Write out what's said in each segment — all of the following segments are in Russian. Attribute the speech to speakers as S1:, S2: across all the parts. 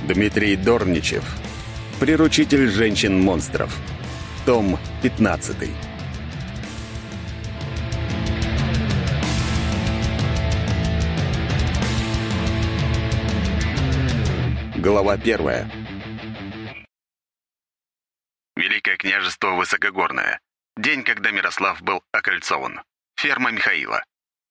S1: Дмитрий Дорничев. Приручитель женщин-монстров. Том 15. Глава 1. Великое княжество Высокогорное. День, когда Мирослав был окольцован. Ферма Михаила.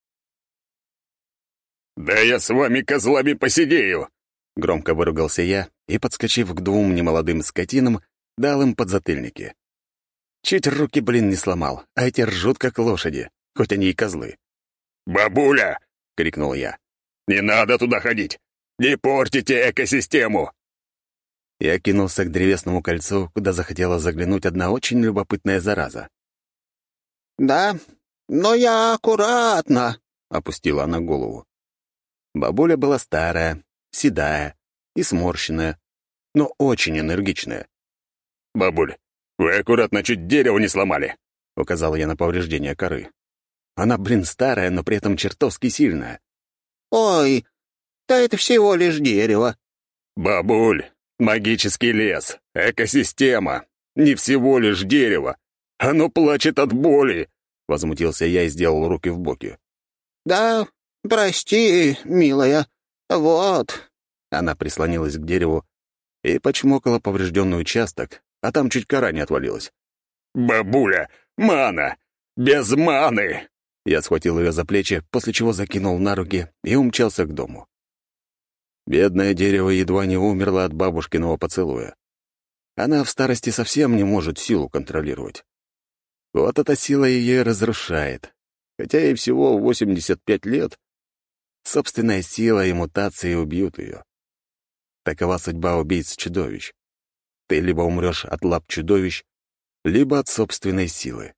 S1: «Да я с вами, козлами, посидею!» Громко выругался я и, подскочив к двум немолодым скотинам, дал им подзатыльники. Чуть руки, не сломал, а эти ржут, как лошади, хоть они и козлы. «Бабуля!» — крикнул я. «Не надо туда ходить! Не портите экосистему!» Я кинулся к древесному кольцу, куда захотела заглянуть одна очень любопытная зараза.
S2: «Да, но я аккуратно», — опустила она голову.
S1: Бабуля была старая, седая и сморщенная, но очень энергичная. «Бабуль, вы аккуратно чуть дерево не сломали», — указал я на повреждение коры. Она, старая, но при этом чертовски сильная.
S2: «Ой, да это всего лишь дерево».
S1: «Бабуль, магический лес, экосистема, не всего лишь дерево. Оно плачет от боли», — возмутился я и сделал руки в боки.
S2: «Да, прости, милая, вот».
S1: Она прислонилась к дереву и почмокала поврежденный участок, а там чуть кора не отвалилась. «Бабуля, мана! Без маны!» Я схватил ее за плечи, после чего закинул на руки и умчался к дому. Бедное дерево едва не умерло от бабушкиного поцелуя. Она в старости совсем не может силу контролировать. Вот эта сила ее разрушает. Хотя ей всего 85 лет, собственная сила и мутации убьют ее. Такова судьба убийц-чудовищ. Ты либо умрешь от лап чудовищ, либо от собственной силы.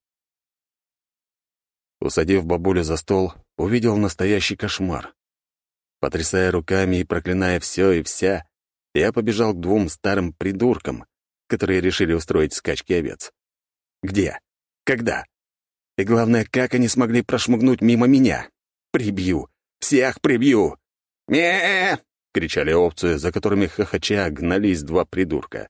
S1: Усадив бабулю за стол, увидел настоящий кошмар. Потрясая руками и проклиная все и вся, я побежал к двум старым придуркам, которые решили устроить скачки овец. Где? Когда? И главное, как они смогли прошмыгнуть мимо меня? Прибью! Всех прибью! «Ме!» — кричали овцы, за которыми хохоча гнались два придурка.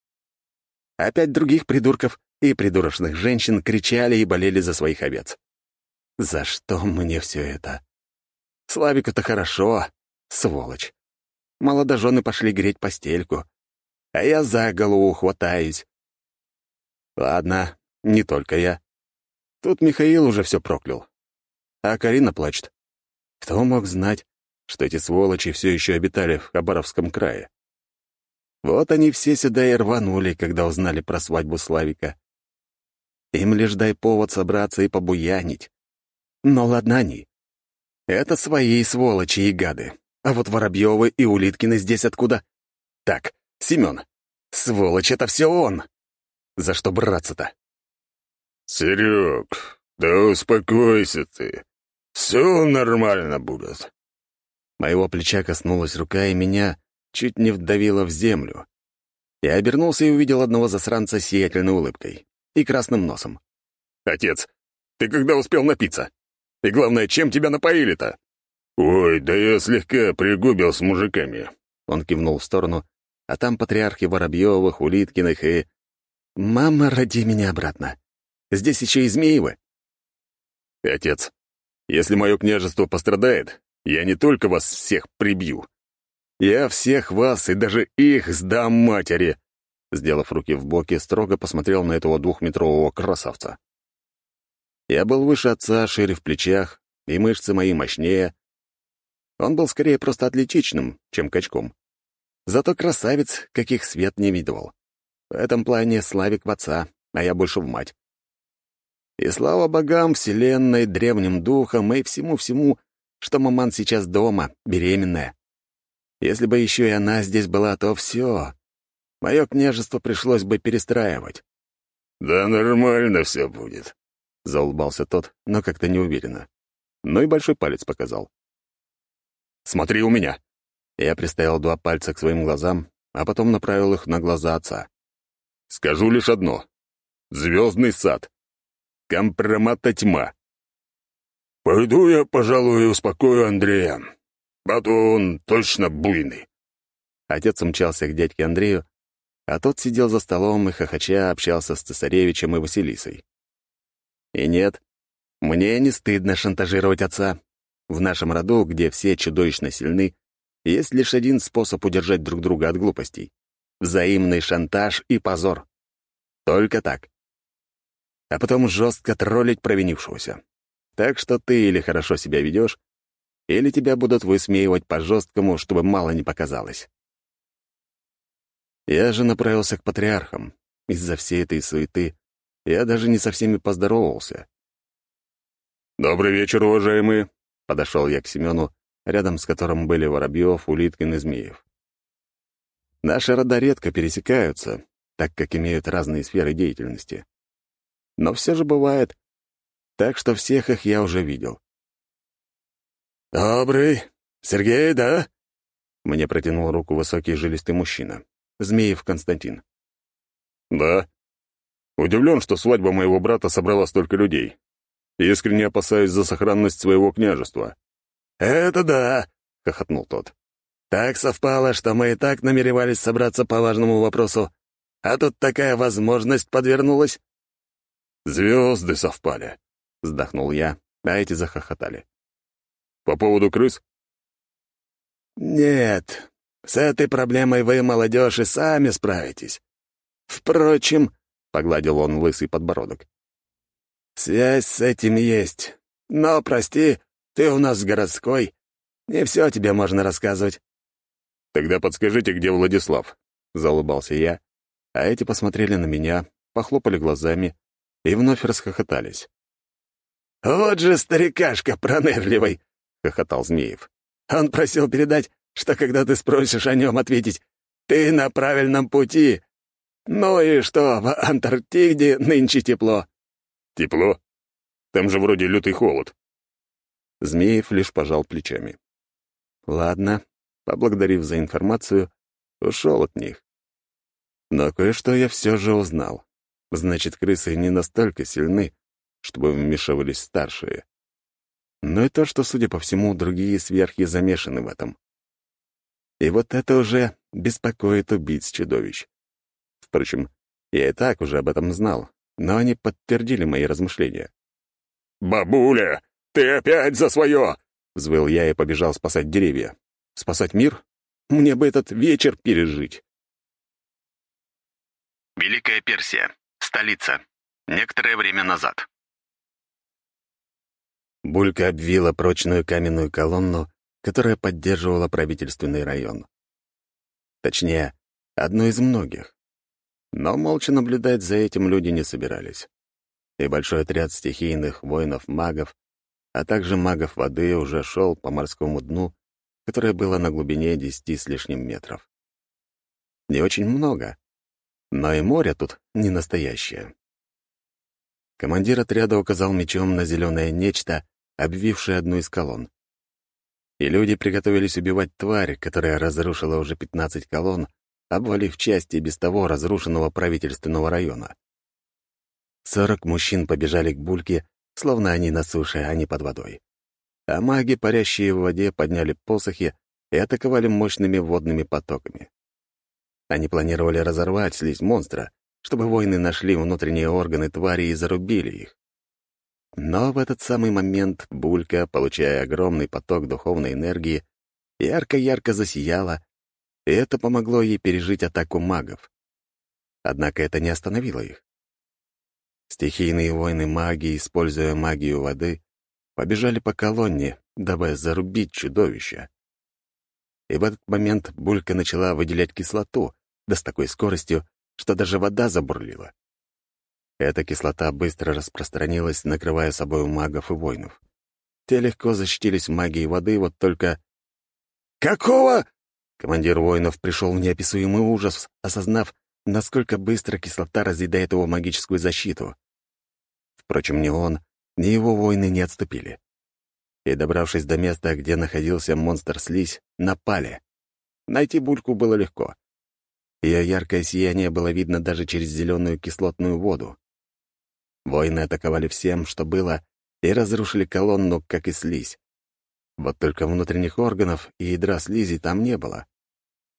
S1: Опять других придурков и придурочных женщин кричали и болели за своих овец. За что мне все это? Славику-то хорошо, сволочь. Молодожены пошли греть постельку, а я за голову хватаюсь. Ладно, не только я. Тут Михаил уже все проклял. А Карина плачет. Кто мог знать, что эти сволочи все еще обитали в Хабаровском крае? Вот они все сюда и рванули, когда узнали про свадьбу Славика. Им лишь дай повод собраться и побуянить. Но ладно они. Это свои сволочи и гады. А вот Воробьёвы и Улиткины здесь откуда? Так, Семён. Сволочь, это все он. За что браться-то?
S3: «Серёг, да успокойся ты. Все нормально будет».
S1: Моего плеча коснулась рука, и меня чуть не вдавило в землю. Я обернулся и увидел одного засранца с сиятельной улыбкой и красным носом. «Отец, ты когда успел напиться? И главное, чем тебя напоили-то?»
S3: «Ой, да я слегка пригубил с мужиками».
S1: Он кивнул в сторону, а там патриархи Воробьёвых, Улиткиных и... «Мама, роди меня обратно. Здесь еще и Змеевы». «Отец, если мое княжество пострадает, я не только вас всех прибью. Я всех вас и даже их сдам матери!» Сделав руки в боки, строго посмотрел на этого двухметрового красавца. Я был выше отца, шире в плечах, и мышцы мои мощнее. Он был скорее просто атлетичным, чем качком. Зато красавец, каких свет не видывал. В этом плане Славик в отца, а я больше в мать. И слава богам, вселенной, древним духам и всему-всему, что маман сейчас дома, беременная. Если бы еще и она здесь была, то все. Мое княжество пришлось бы перестраивать.
S3: «Да нормально все будет»,
S1: — заулыбался тот, но как-то неуверенно. Ну и большой палец показал. «Смотри у меня!» Я приставил два пальца к своим глазам, а потом направил их на глаза отца. «Скажу лишь одно. Звездный сад. Компромата тьма».
S3: «Пойду я, пожалуй, успокою Андрея, а то он точно буйный».
S1: Отец умчался к дядьке Андрею, а тот сидел за столом и хохоча общался с цесаревичем и Василисой. И нет, мне не стыдно шантажировать отца. В нашем роду, где все чудовищно сильны, есть лишь один способ удержать друг друга от глупостей — взаимный шантаж и позор. Только так. А потом жестко троллить провинившегося. Так что ты или хорошо себя ведешь, или тебя будут высмеивать по-жесткому, чтобы мало не показалось. Я же направился к патриархам. Из-за всей этой суеты я даже не со всеми поздоровался.
S3: «Добрый вечер, уважаемые!»
S1: — подошел я к Семену, рядом с которым были Воробьев, Улиткин и Змеев. Наши рода редко пересекаются, так как имеют разные сферы деятельности. Но все же бывает, так что всех их я уже видел.
S3: «Добрый. Сергей, да?»
S1: Мне протянул руку высокий жилистый мужчина. Змеев Константин.
S3: «Да. Удивлен, что свадьба моего брата собрала столько людей. Искренне опасаюсь за сохранность своего княжества».
S1: «Это да!» — хохотнул тот. «Так совпало, что мы и так намеревались собраться по важному вопросу, а тут такая возможность подвернулась».
S3: «Звезды совпали»,
S1: — вздохнул я, а эти захохотали.
S3: «По поводу крыс?»
S1: «Нет, с этой проблемой вы, молодежь, и сами справитесь. Впрочем, — погладил он лысый подбородок, — связь с этим есть. Но, прости, ты у нас городской, не все тебе можно рассказывать».
S3: «Тогда подскажите, где Владислав?»
S1: — заулыбался я, а эти посмотрели на меня, похлопали глазами и вновь расхохотались. «Вот же старикашка пронырливый!» — хохотал Змеев. «Он просил передать, что когда ты спросишь о нем ответить, ты на правильном пути. Ну и что, в Антарктиде нынче тепло».
S3: «Тепло? Там же вроде лютый холод».
S1: Змеев лишь пожал плечами. Ладно, поблагодарив за информацию, ушел от них. Но кое-что я все же узнал. Значит, крысы не настолько сильны, чтобы вмешивались старшие. Но и то, что, судя по всему, другие сверхи замешаны в этом. И вот это уже беспокоит убийц-чудовищ. Впрочем, я и так уже об этом знал, но они подтвердили мои размышления.
S3: «Бабуля, ты опять за свое!»
S1: — взвыл я и побежал спасать деревья. Спасать мир? Мне бы этот вечер пережить. Великая Персия. Столица. Некоторое время назад. Булька обвила прочную каменную колонну, которая поддерживала правительственный район. Точнее, одну из многих. Но молча наблюдать за этим люди не собирались. И большой отряд стихийных воинов-магов, а также магов воды уже шел по морскому дну, которое было на глубине 10 с лишним метров. Не очень много, но и море тут не настоящее. Командир отряда указал мечом на зеленое нечто, обвившее одну из колонн. И люди приготовились убивать тварь, которая разрушила уже 15 колонн, обвалив части без того разрушенного правительственного района. 40 мужчин побежали к Бульке, словно они на суше, а не под водой. А маги, парящие в воде, подняли посохи и атаковали мощными водными потоками. Они планировали разорвать слизь монстра, чтобы воины нашли внутренние органы твари и зарубили их. Но в этот самый момент Булька, получая огромный поток духовной энергии, ярко-ярко засияла, и это помогло ей пережить атаку магов. Однако это не остановило их. Стихийные воины-маги, используя магию воды, побежали по колонне, дабы зарубить чудовище. И в этот момент Булька начала выделять кислоту, да с такой скоростью, что даже вода забурлила. Эта кислота быстро распространилась, накрывая собой магов и воинов. Те легко защитились магией воды, вот только... «Какого?» Командир воинов пришел в неописуемый ужас, осознав, насколько быстро кислота разъедает его магическую защиту. Впрочем, ни он, ни его воины не отступили. И, добравшись до места, где находился монстр-слизь, напали. Найти Бульку было легко. Ее яркое сияние было видно даже через зеленую кислотную воду. Воины атаковали всем, что было, и разрушили колонну, как и слизь. Вот только внутренних органов и ядра слизи там не было.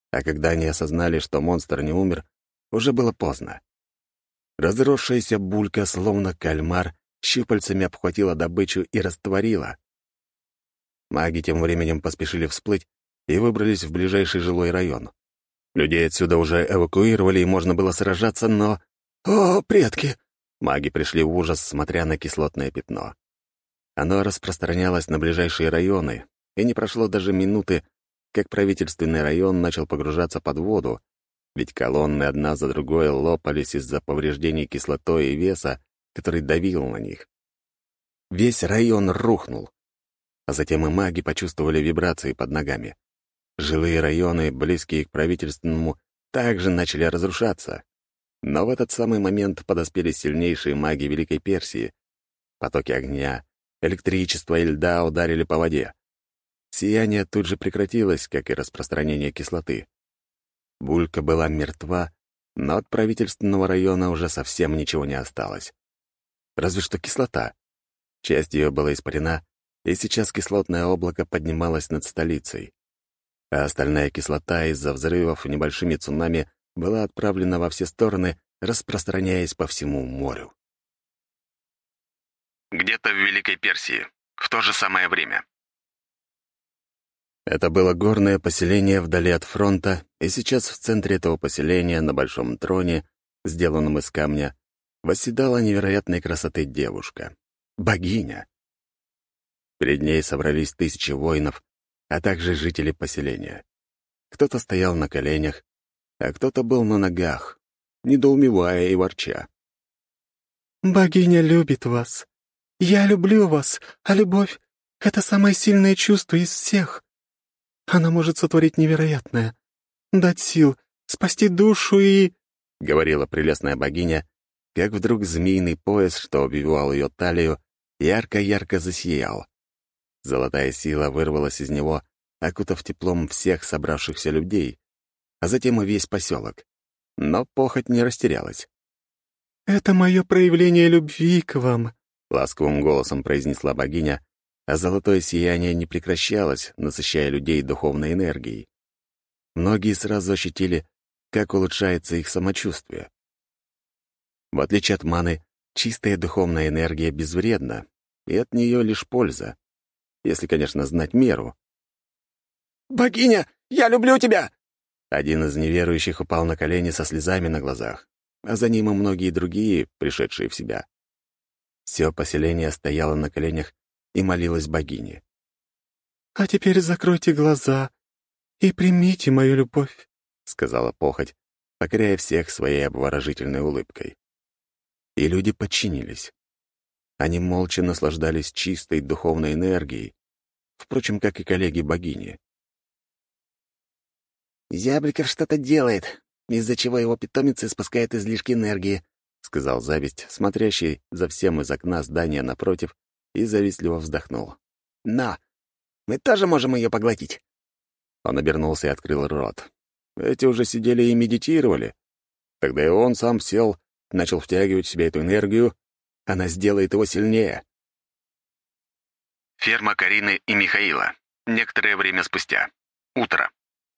S1: А когда они осознали, что монстр не умер, уже было поздно. Разросшаяся булька, словно кальмар, щупальцами обхватила добычу и растворила. Маги тем временем поспешили всплыть и выбрались в ближайший жилой район. Людей отсюда уже эвакуировали, и можно было сражаться, но... «О, предки!» Маги пришли в ужас, смотря на кислотное пятно. Оно распространялось на ближайшие районы, и не прошло даже минуты, как правительственный район начал погружаться под воду, ведь колонны одна за другой лопались из-за повреждений кислотой и веса, который давил на них. Весь район рухнул, а затем и маги почувствовали вибрации под ногами. Жилые районы, близкие к правительственному, также начали разрушаться. Но в этот самый момент подоспели сильнейшие маги Великой Персии. Потоки огня, электричества и льда ударили по воде. Сияние тут же прекратилось, как и распространение кислоты. Булька была мертва, но от правительственного района уже совсем ничего не осталось. Разве что кислота. Часть ее была испарена, и сейчас кислотное облако поднималось над столицей. А остальная кислота из-за взрывов небольшими цунами была отправлена во все стороны, распространяясь по всему морю. Где-то в Великой Персии, в то же самое время. Это было горное поселение вдали от фронта, и сейчас в центре этого поселения, на большом троне, сделанном из камня, восседала невероятной красоты девушка. Богиня. Перед ней собрались тысячи воинов, а также жители поселения. Кто-то стоял на коленях, а кто-то был на ногах, недоумевая и ворча.
S4: «Богиня любит вас. Я люблю вас, а любовь — это самое сильное чувство из всех. Она может сотворить невероятное, дать сил, спасти душу и...» —
S1: говорила прелестная богиня, как вдруг змеиный пояс, что обвивал ее талию, ярко-ярко засиял. Золотая сила вырвалась из него, окутав теплом всех собравшихся людей, а затем и весь поселок. Но похоть не растерялась.
S4: «Это мое проявление любви к вам»,
S1: — ласковым голосом произнесла богиня, а золотое сияние не прекращалось, насыщая людей духовной энергией. Многие сразу ощутили, как улучшается их самочувствие. В отличие от маны, чистая духовная энергия безвредна, и от нее лишь польза, если, конечно, знать меру.
S2: «Богиня, я люблю тебя!»
S1: Один из неверующих упал на колени со слезами на глазах, а за ним и многие другие, пришедшие в себя. Все поселение стояло на коленях и молилось богине.
S4: «А теперь закройте глаза и примите мою любовь»,
S1: — сказала похоть, покоряя всех своей обворожительной улыбкой. И люди подчинились. Они молча наслаждались чистой духовной энергией, впрочем, как и коллеги богини.
S2: «Зябликов что-то делает, из-за чего его питомец испускает излишки энергии»,
S1: — сказал Зависть, смотрящий за всем из окна здания напротив, и завистливо вздохнул.
S2: «Но мы тоже можем ее поглотить».
S1: Он обернулся и открыл рот. Эти уже сидели и медитировали. Тогда и он сам сел, начал втягивать в себя эту энергию. Она сделает его сильнее. Ферма Карины и Михаила. Некоторое время спустя. Утро.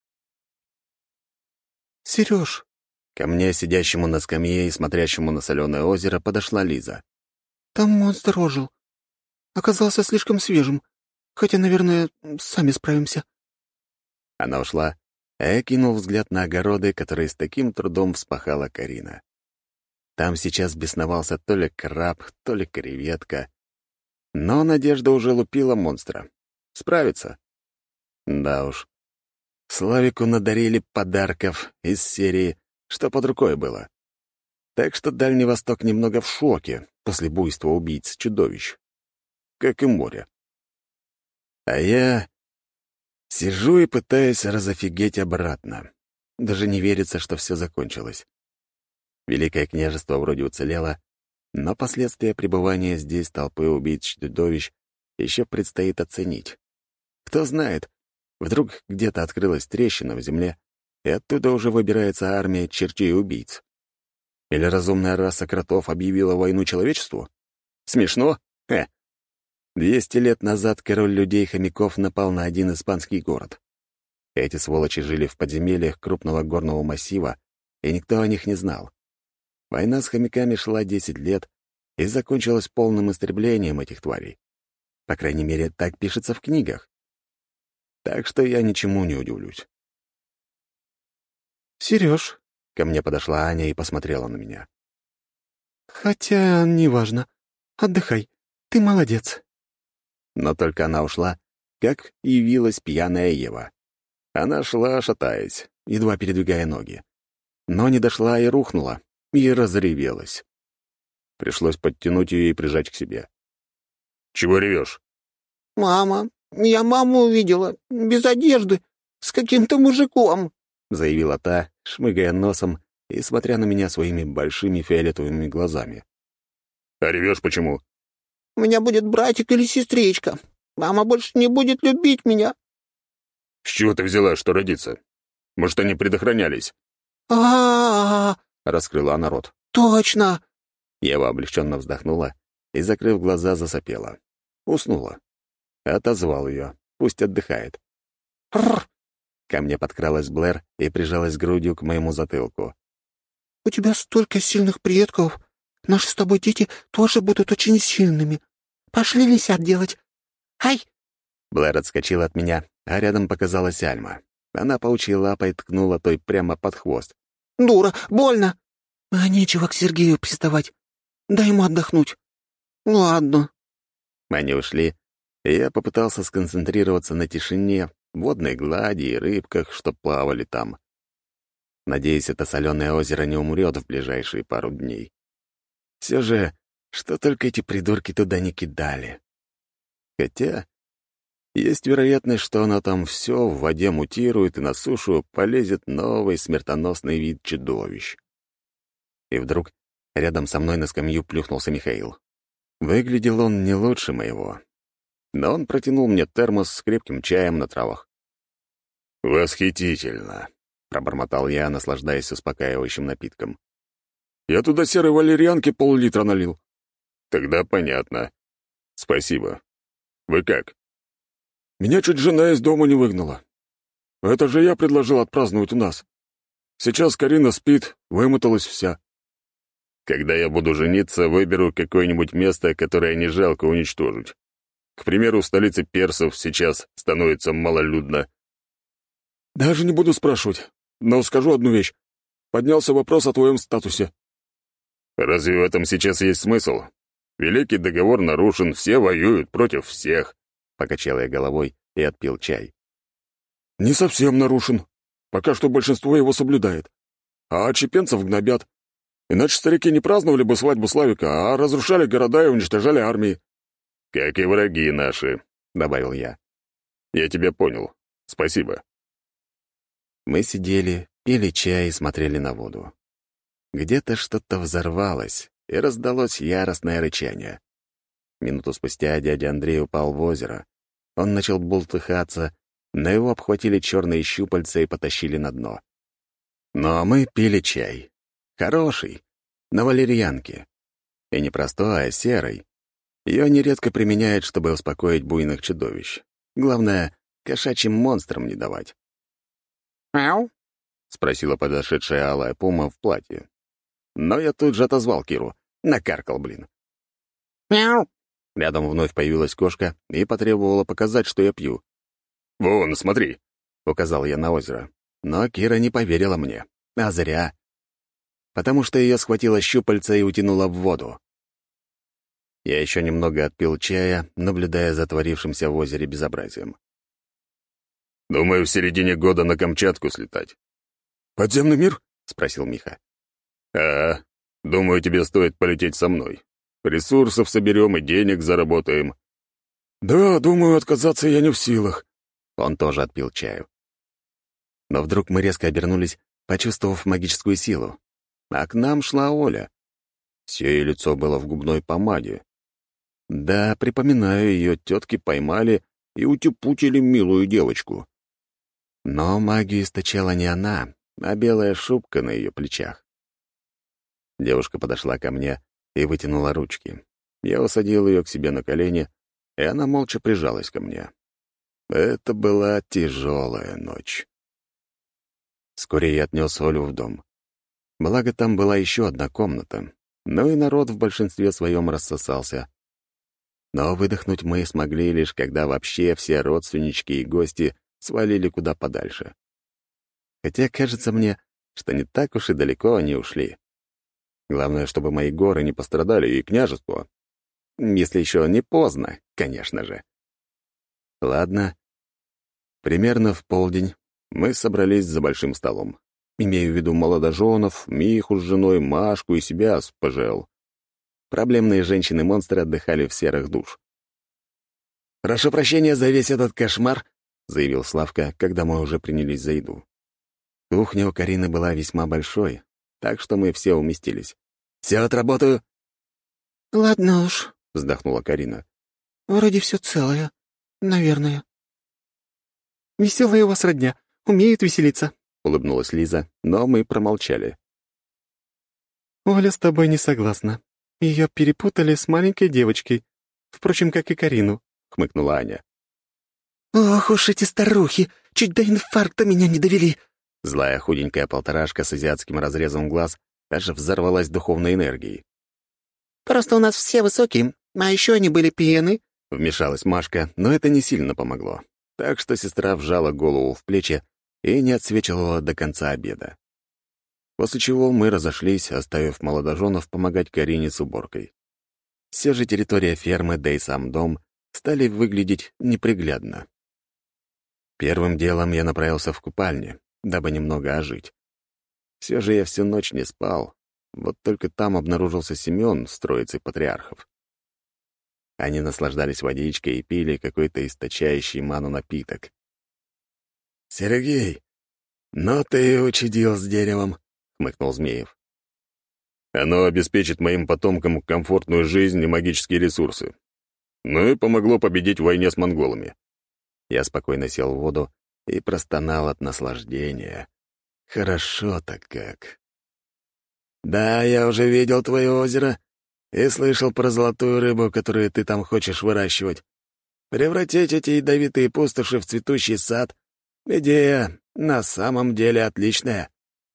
S4: «Серёж!»
S1: Ко мне, сидящему на скамье и смотрящему на соленое озеро, подошла Лиза.
S4: «Там монстр ожил. Оказался слишком свежим. Хотя, наверное, сами справимся».
S1: Она ушла, а я кинул взгляд на огороды, которые с таким трудом вспахала Карина. Там сейчас бесновался то ли краб, то ли креветка. Но Надежда уже лупила монстра. Справится. Да уж. Славику надарили подарков из серии «Что под рукой было». Так что Дальний Восток немного в шоке после буйства убийц-чудовищ. Как и море. А я сижу и пытаюсь разофигеть обратно. Даже не верится, что все закончилось. Великое княжество вроде уцелело, но последствия пребывания здесь толпы убийц-чудовищ еще предстоит оценить. Кто знает, вдруг где-то открылась трещина в земле, и оттуда уже выбирается армия чертей-убийц. Или разумная раса кротов объявила войну человечеству? Смешно? 200 лет назад король людей-хомяков напал на один испанский город. Эти сволочи жили в подземельях крупного горного массива, и никто о них не знал. Война с хомяками шла 10 лет и закончилась полным истреблением этих тварей. По крайней мере, так пишется в книгах. Так что я ничему не удивлюсь.
S4: «Серёж», — ко мне подошла Аня и посмотрела на меня. «Хотя неважно. Отдыхай. Ты молодец».
S1: Но только она ушла, как явилась пьяная Ева. Она шла, шатаясь, едва передвигая ноги. Но не дошла и рухнула, и разревелась. Пришлось подтянуть ее и прижать к себе.
S3: «Чего ревешь?»
S2: «Мама, я маму увидела, без одежды, с каким-то мужиком»,
S1: — заявила та, шмыгая носом и смотря на меня своими большими фиолетовыми глазами.
S3: «А ревешь почему?»
S2: «У меня будет братик или сестричка. Мама больше не будет любить меня».
S3: «С чего ты взяла, что родиться? Может, они предохранялись?»
S2: А-а-а,
S1: раскрыла она рот.
S2: точно.
S1: Ева облегченно вздохнула и, закрыв глаза, засопела. Уснула. Отозвал ее. Пусть отдыхает.
S2: Рр,
S1: Ко мне подкралась Блэр и прижалась грудью к моему затылку.
S2: у тебя столько сильных предков. Наши с тобой дети тоже будут очень сильными. Пошли лисят делать. Ай!
S1: Блэр отскочила от меня, а рядом показалась Альма. Она паучьей лапой ткнула той прямо под хвост.
S2: Дура, больно. А нечего к Сергею приставать. Дай ему отдохнуть. Ладно.
S1: Они ушли, и я попытался сконцентрироваться на тишине, водной глади и рыбках, что плавали там. Надеюсь, это соленое озеро не умрет в ближайшие пару дней. Все же, что только эти придурки туда не кидали. Хотя есть вероятность, что оно там все в воде мутирует, и на сушу полезет новый смертоносный вид чудовищ. И вдруг рядом со мной на скамью плюхнулся Михаил. Выглядел он не лучше моего. Но он протянул мне термос с крепким чаем на травах.
S3: «Восхитительно!» — пробормотал я, наслаждаясь успокаивающим напитком.
S1: «Я туда серой валерьянки пол-литра налил».
S3: «Тогда понятно. Спасибо. Вы как?»
S1: «Меня чуть жена из дома не выгнала. Это же я предложил отпраздновать у нас. Сейчас Карина спит, вымоталась вся».
S3: «Когда я буду жениться, выберу какое-нибудь место, которое не жалко уничтожить. К примеру, в столице персов сейчас становится малолюдно».
S1: «Даже не буду спрашивать, но скажу одну вещь. Поднялся вопрос о твоем статусе».
S3: «Разве в этом сейчас есть смысл? Великий договор нарушен, все воюют против всех», — покачал я головой и отпил чай.
S1: «Не совсем нарушен. Пока что большинство его соблюдает. А отщепенцев гнобят. Иначе старики не праздновали бы свадьбу Славика, а разрушали города и уничтожали армии».
S3: «Как и враги наши», — добавил я. «Я тебя понял. Спасибо».
S1: Мы сидели, пили чай и смотрели на воду. Где-то что-то взорвалось, и раздалось яростное рычание. Минуту спустя дядя Андрей упал в озеро. Он начал бултыхаться, но его обхватили черные щупальца и потащили на дно. Но мы пили чай. Хороший, на валерьянке. И не простой, а серый. Ее нередко применяют, чтобы успокоить буйных чудовищ. Главное, кошачьим монстрам не давать.
S2: Мяу.
S1: — спросила подошедшая алая пума в платье. Но я тут же отозвал Киру. Накаркал, блин.
S2: Мяу.
S1: Рядом вновь появилась кошка и потребовала показать, что я пью.
S3: «Вон, смотри!»
S1: — указал я на озеро. Но Кира не поверила мне. А зря. Потому что ее схватило щупальце и утянуло в воду. Я еще немного отпил чая, наблюдая за творившимся в озере безобразием.
S3: «Думаю, в середине года на Камчатку слетать».
S1: «Подземный мир?» — спросил Миха.
S3: Думаю, тебе стоит полететь со мной. Ресурсов соберем и денег заработаем».
S1: «Да, думаю, отказаться я не в силах». Он тоже отпил чаю. Но вдруг мы резко обернулись, почувствовав магическую силу. А к нам шла Оля. Все ее лицо было в губной помаде. Да, припоминаю, ее тетки поймали и утюпутили милую девочку. Но магию источала не она, а белая шубка на ее плечах. Девушка подошла ко мне и вытянула ручки. Я усадил ее к себе на колени, и она молча прижалась ко мне. Это была тяжелая ночь. Вскоре я отнес Олю в дом. Благо, там была еще одна комната, но и народ в большинстве своем рассосался. Но выдохнуть мы смогли лишь, когда вообще все родственнички и гости свалили куда подальше. Хотя кажется мне, что не так уж и далеко они ушли. Главное, чтобы мои горы не пострадали и княжество. Если еще не поздно, конечно же. Ладно. Примерно в полдень мы собрались за большим столом. Имею в виду молодоженов, Миху с женой, Машку и себя с ПЖЛ. Проблемные женщины-монстры отдыхали в серых душ. «Прошу прощения за весь этот кошмар», — заявил Славка, когда мы уже принялись за еду. Кухня у Карины была весьма большой, так что мы все уместились. «Все отработаю».
S2: «Ладно уж»,
S1: — вздохнула Карина.
S2: «вроде все целое. Наверное».
S4: «Веселая у вас родня. Умеет веселиться»,
S1: — улыбнулась Лиза, но мы промолчали.
S4: «Оля с тобой не согласна. Ее перепутали с маленькой девочкой. Впрочем, как и Карину», — хмыкнула Аня.
S2: «Ох уж эти старухи! Чуть до инфаркта меня не довели!»
S1: Злая худенькая полторашка с азиатским разрезом глаз даже взорвалась духовной энергией.
S2: «Просто у нас все высокие, а еще они были пьяны».
S1: Вмешалась Машка, но это не сильно помогло. Так что сестра вжала голову в плечи и не отсвечивала до конца обеда. После чего мы разошлись, оставив молодоженов помогать Карине с уборкой. Все же территория фермы, да и сам дом стали выглядеть неприглядно. Первым делом я направился в купальню, дабы немного ожить. Все же я всю ночь не спал, вот только там обнаружился Семен с троицей патриархов. Они наслаждались водичкой и пили какой-то источающий ману напиток. «Сергей, ну ты и учудил с деревом», — хмыкнул Змеев.
S3: Оно обеспечит моим потомкам комфортную жизнь и магические ресурсы. Ну и помогло победить в войне с монголами».
S1: Я спокойно сел в воду и простонал от наслаждения. Хорошо-то как. «Да, я уже видел твое озеро и слышал про золотую рыбу, которую ты там хочешь выращивать. Превратить эти ядовитые пустоши в цветущий сад — идея на самом деле отличная».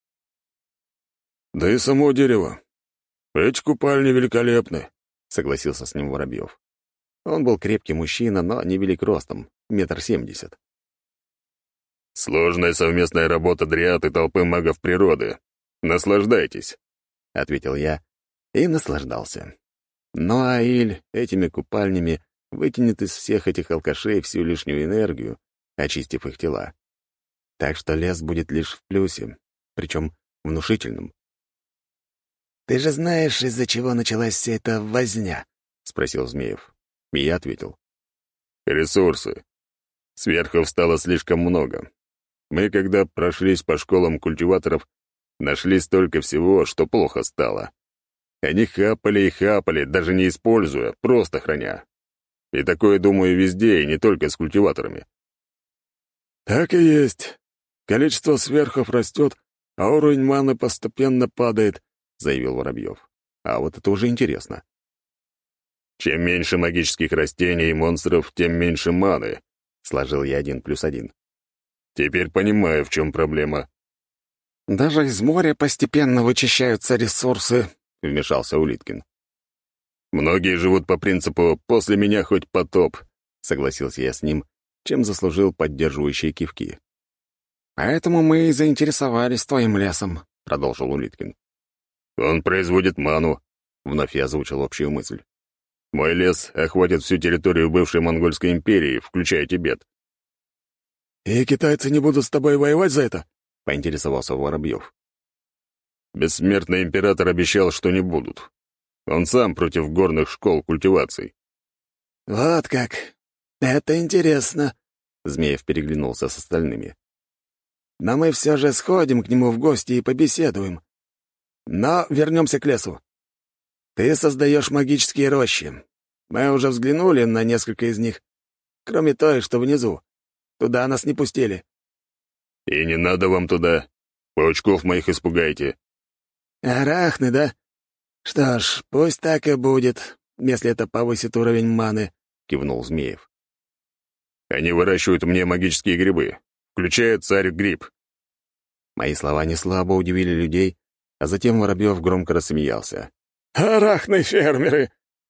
S3: «Да и само дерево. Эти купальни великолепны»,
S1: — согласился с ним Воробьев. Он был крепкий мужчина, но невелик ростом, 1,70 м.
S3: «Сложная совместная работа дриад и толпы магов природы. Наслаждайтесь»,
S1: — ответил я и наслаждался. Но Аиль этими купальнями вытянет из всех этих алкашей всю лишнюю энергию, очистив их тела. Так что лес будет лишь в плюсе, причем внушительным. «Ты же знаешь, из-за чего началась вся эта возня?» — спросил Змеев. И я ответил.
S3: «Ресурсы. Сверхов стало слишком много. Мы, когда прошлись по школам культиваторов, нашли столько всего, что плохо стало. Они хапали и хапали, даже не используя, просто храня. И такое, думаю, везде, и не только с культиваторами».
S5: «Так и есть. Количество сверхов растет, а уровень маны постепенно падает», — заявил Воробьев.
S1: А вот это уже интересно.
S3: «Чем меньше магических растений и монстров, тем меньше маны», — сложил я 1+1. «Теперь понимаю, в чем проблема».
S5: «Даже из моря постепенно вычищаются ресурсы», — вмешался Улиткин.
S3: «Многие живут по принципу «после меня хоть потоп»,
S1: — согласился я с ним, чем заслужил поддерживающие кивки.
S5: «Поэтому мы и заинтересовались твоим лесом», — продолжил Улиткин.
S3: «Он производит ману»,
S1: — вновь я озвучил общую мысль.
S3: «Мой лес охватит всю территорию бывшей Монгольской империи, включая Тибет».
S5: «И китайцы не будут с тобой воевать за это?»
S1: — поинтересовался Воробьев.
S3: Бессмертный император обещал, что не будут. Он сам против горных школ культиваций.
S2: «Вот как! Это интересно!» —
S1: Змеев переглянулся с остальными.
S2: «Но мы все же сходим к нему в гости и побеседуем. Но вернемся к лесу. Ты создаешь магические рощи. Мы уже взглянули на несколько из них, кроме той, что внизу. Туда нас не пустили».
S3: «И не надо вам туда. Паучков моих испугайте».
S2: «Арахны, да? Что ж, пусть так и будет, если это повысит уровень маны», — кивнул Змеев.
S3: Они выращивают мне магические грибы, включая царь-гриб».
S1: Мои слова неслабо удивили людей, а затем Воробьев громко рассмеялся.
S2: «Арахны-фермеры!»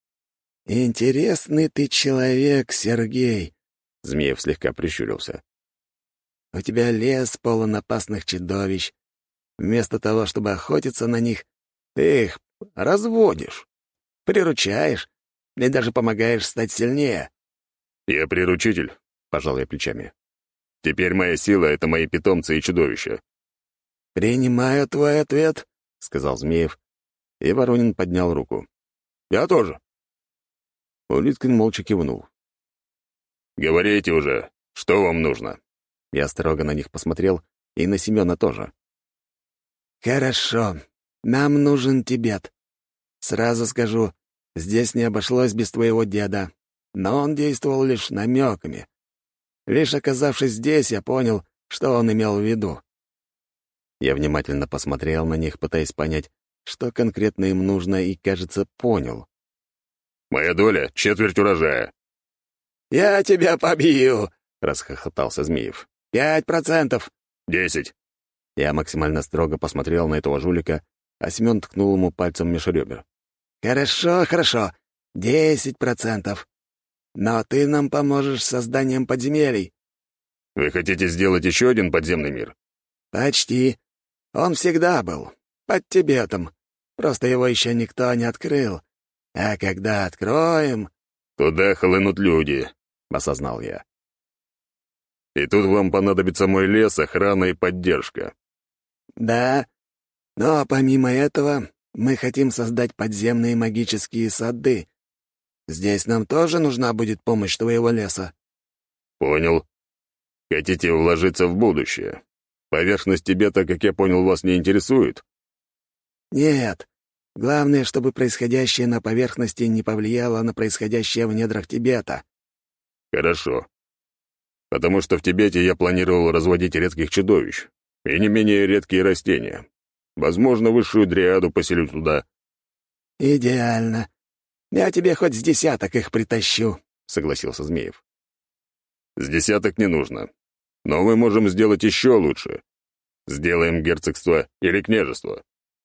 S2: «Интересный ты человек, Сергей», —
S1: Змеев слегка прищурился.
S2: «У тебя лес полон опасных чудовищ. Вместо того, чтобы охотиться на них, ты их разводишь, приручаешь и даже помогаешь стать сильнее».
S3: «Я приручитель», — пожал я плечами. «Теперь моя сила — это мои питомцы и чудовища».
S2: «Принимаю твой ответ», —
S1: сказал Змеев, и Воронин поднял руку.
S3: «Я тоже».
S1: Улиткин молча кивнул.
S3: «Говорите уже, что вам нужно?»
S1: Я строго на них посмотрел, и на Семёна тоже.
S2: «Хорошо. Нам нужен Тибет. Сразу скажу, здесь не обошлось без твоего деда, но он действовал лишь намеками. Лишь оказавшись здесь, я понял, что он имел в виду».
S1: Я внимательно посмотрел на них, пытаясь понять, что конкретно им нужно, и, кажется, понял.
S3: «Моя доля — четверть урожая».
S2: «Я тебя побью!»
S1: — расхохотался Змеев.
S2: 5%.
S3: 10.
S1: Я максимально строго посмотрел на этого жулика, а Семён ткнул ему пальцем меж ребер.
S2: «Хорошо, хорошо. 10%. Но ты нам поможешь с созданием подземелий».
S3: «Вы хотите сделать еще один подземный мир?»
S2: «Почти. Он всегда был. Под Тибетом. Просто его еще никто не открыл. А когда откроем...»
S3: «Туда хлынут люди», — осознал я. «И тут вам понадобится мой лес, охрана и поддержка».
S2: «Да. Но помимо этого, мы хотим создать подземные магические сады. Здесь нам тоже нужна будет помощь твоего леса».
S3: «Понял. Хотите вложиться в будущее? Поверхность Тибета, как я понял, вас не интересует?»
S2: «Нет. Главное, чтобы происходящее на поверхности не повлияло на происходящее в недрах Тибета».
S3: «Хорошо. Потому что в Тибете я планировал разводить редких чудовищ и не менее редкие растения. Возможно, высшую дриаду поселю туда».
S2: «Идеально. Я тебе хоть с десяток их притащу», — согласился Змеев.
S3: «С десяток не нужно. Но мы можем сделать еще лучше. Сделаем герцогство или княжество».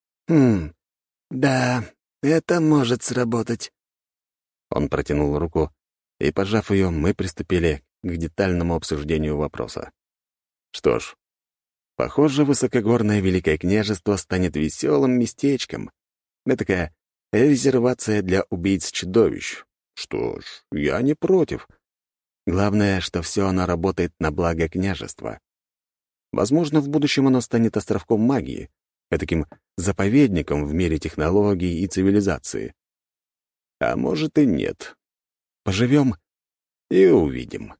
S2: Да, это может сработать».
S1: Он протянул руку, и, пожав ее, мы приступили к детальному обсуждению вопроса. Что ж, похоже, высокогорное Великое княжество станет веселым местечком. Этакая резервация для убийц-чудовищ. Что ж, я не против. Главное, что все оно работает на благо княжества. Возможно, в будущем оно станет островком магии, таким заповедником в мире технологий и цивилизации. А может и нет. Поживем и увидим.